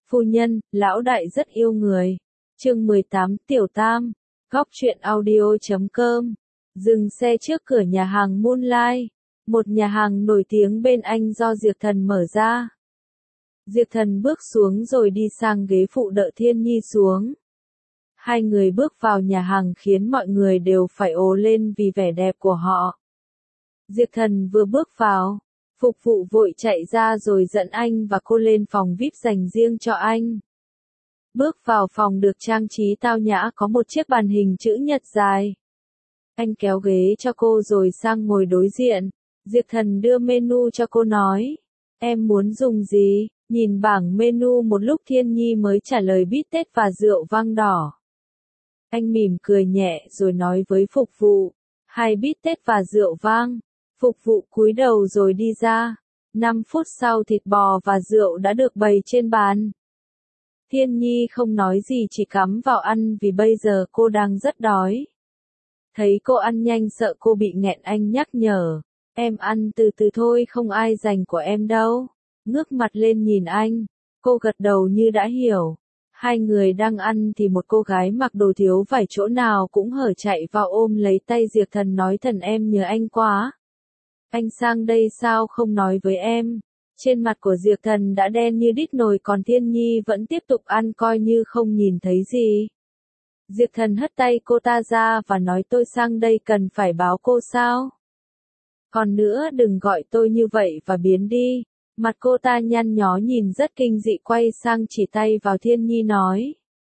Phu nhân, lão đại rất yêu người. Chương 18 Tiểu Tam. Góc truyện audio.com. Dừng xe trước cửa nhà hàng Moonlight, một nhà hàng nổi tiếng bên Anh do Diệp Thần mở ra. Diệp Thần bước xuống rồi đi sang ghế phụ đỡ Thiên Nhi xuống. Hai người bước vào nhà hàng khiến mọi người đều phải ồ lên vì vẻ đẹp của họ. Diệp Thần vừa bước vào, phục vụ vội chạy ra rồi dẫn anh và cô lên phòng VIP dành riêng cho anh. Bước vào phòng được trang trí tao nhã có một chiếc bàn hình chữ nhật dài. Anh kéo ghế cho cô rồi sang ngồi đối diện. Diệp Thần đưa menu cho cô nói. Em muốn dùng gì? Nhìn bảng menu một lúc Thiên Nhi mới trả lời bít tết và rượu vang đỏ. Anh mỉm cười nhẹ rồi nói với phục vụ. 2 bít tết và rượu vang. Phục vụ cúi đầu rồi đi ra. 5 phút sau thịt bò và rượu đã được bày trên bàn. Thiên Nhi không nói gì chỉ cắm vào ăn vì bây giờ cô đang rất đói. Thấy cô ăn nhanh sợ cô bị nghẹn anh nhắc nhở. Em ăn từ từ thôi không ai giành của em đâu. Ngước mặt lên nhìn anh. Cô gật đầu như đã hiểu. Hai người đang ăn thì một cô gái mặc đồ thiếu vải chỗ nào cũng hở chạy vào ôm lấy tay Diệp Thần nói thần em nhớ anh quá. Anh sang đây sao không nói với em? Trên mặt của Diệp Thần đã đen như đít nồi còn Thiên Nhi vẫn tiếp tục ăn coi như không nhìn thấy gì. Diệp Thần hất tay cô ta ra và nói tôi sang đây cần phải báo cô sao? Còn nữa đừng gọi tôi như vậy và biến đi. Mặt cô ta nhăn nhó nhìn rất kinh dị quay sang chỉ tay vào Thiên Nhi nói.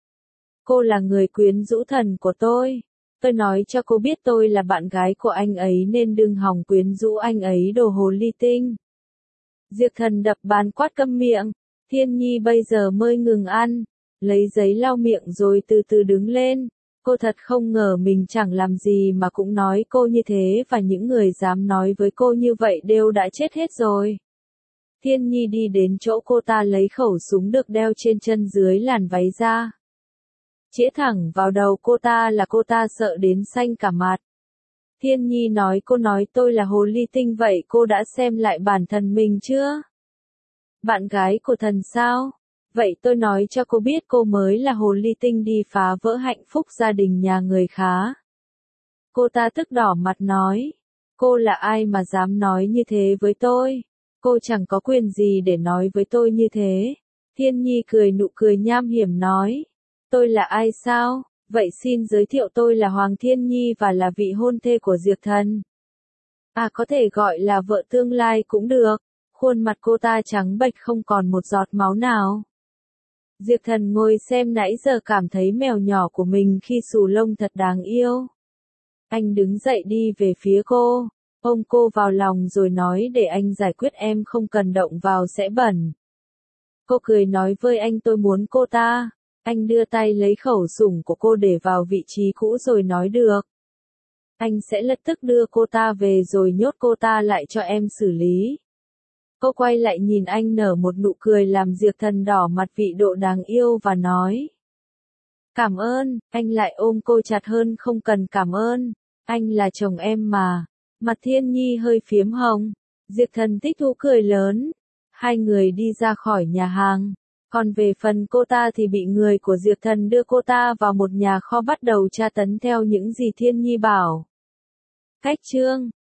Cô là người quyến rũ thần của tôi. Tôi nói cho cô biết tôi là bạn gái của anh ấy nên đừng hòng quyến rũ anh ấy đồ hồ ly tinh. Diệp Thần đập bàn quát câm miệng. Thiên Nhi bây giờ mới ngừng ăn. Lấy giấy lau miệng rồi từ từ đứng lên. Cô thật không ngờ mình chẳng làm gì mà cũng nói cô như thế và những người dám nói với cô như vậy đều đã chết hết rồi. Thiên Nhi đi đến chỗ cô ta lấy khẩu súng được đeo trên chân dưới làn váy ra. Chĩa thẳng vào đầu cô ta là cô ta sợ đến xanh cả mặt. Thiên Nhi nói cô nói tôi là hồ ly tinh vậy cô đã xem lại bản thân mình chưa? Bạn gái của thần sao? Vậy tôi nói cho cô biết cô mới là hồ ly tinh đi phá vỡ hạnh phúc gia đình nhà người khá. Cô ta tức đỏ mặt nói. Cô là ai mà dám nói như thế với tôi? Cô chẳng có quyền gì để nói với tôi như thế. Thiên Nhi cười nụ cười nham hiểm nói. Tôi là ai sao? Vậy xin giới thiệu tôi là Hoàng Thiên Nhi và là vị hôn thê của Diệp Thần. À có thể gọi là vợ tương lai cũng được. Khuôn mặt cô ta trắng bệch không còn một giọt máu nào. Diệp Thần ngồi xem nãy giờ cảm thấy mèo nhỏ của mình khi xù lông thật đáng yêu. Anh đứng dậy đi về phía cô, ôm cô vào lòng rồi nói để anh giải quyết em không cần động vào sẽ bẩn. Cô cười nói với anh tôi muốn cô ta. Anh đưa tay lấy khẩu súng của cô để vào vị trí cũ rồi nói được. Anh sẽ lập tức đưa cô ta về rồi nhốt cô ta lại cho em xử lý. Cô quay lại nhìn anh nở một nụ cười làm Diệp Thần đỏ mặt vị độ đáng yêu và nói. Cảm ơn, anh lại ôm cô chặt hơn không cần cảm ơn. Anh là chồng em mà. Mặt Thiên Nhi hơi phiếm hồng. Diệp Thần thích thú cười lớn. Hai người đi ra khỏi nhà hàng. Còn về phần cô ta thì bị người của Diệp Thần đưa cô ta vào một nhà kho bắt đầu tra tấn theo những gì Thiên Nhi bảo. Cách chương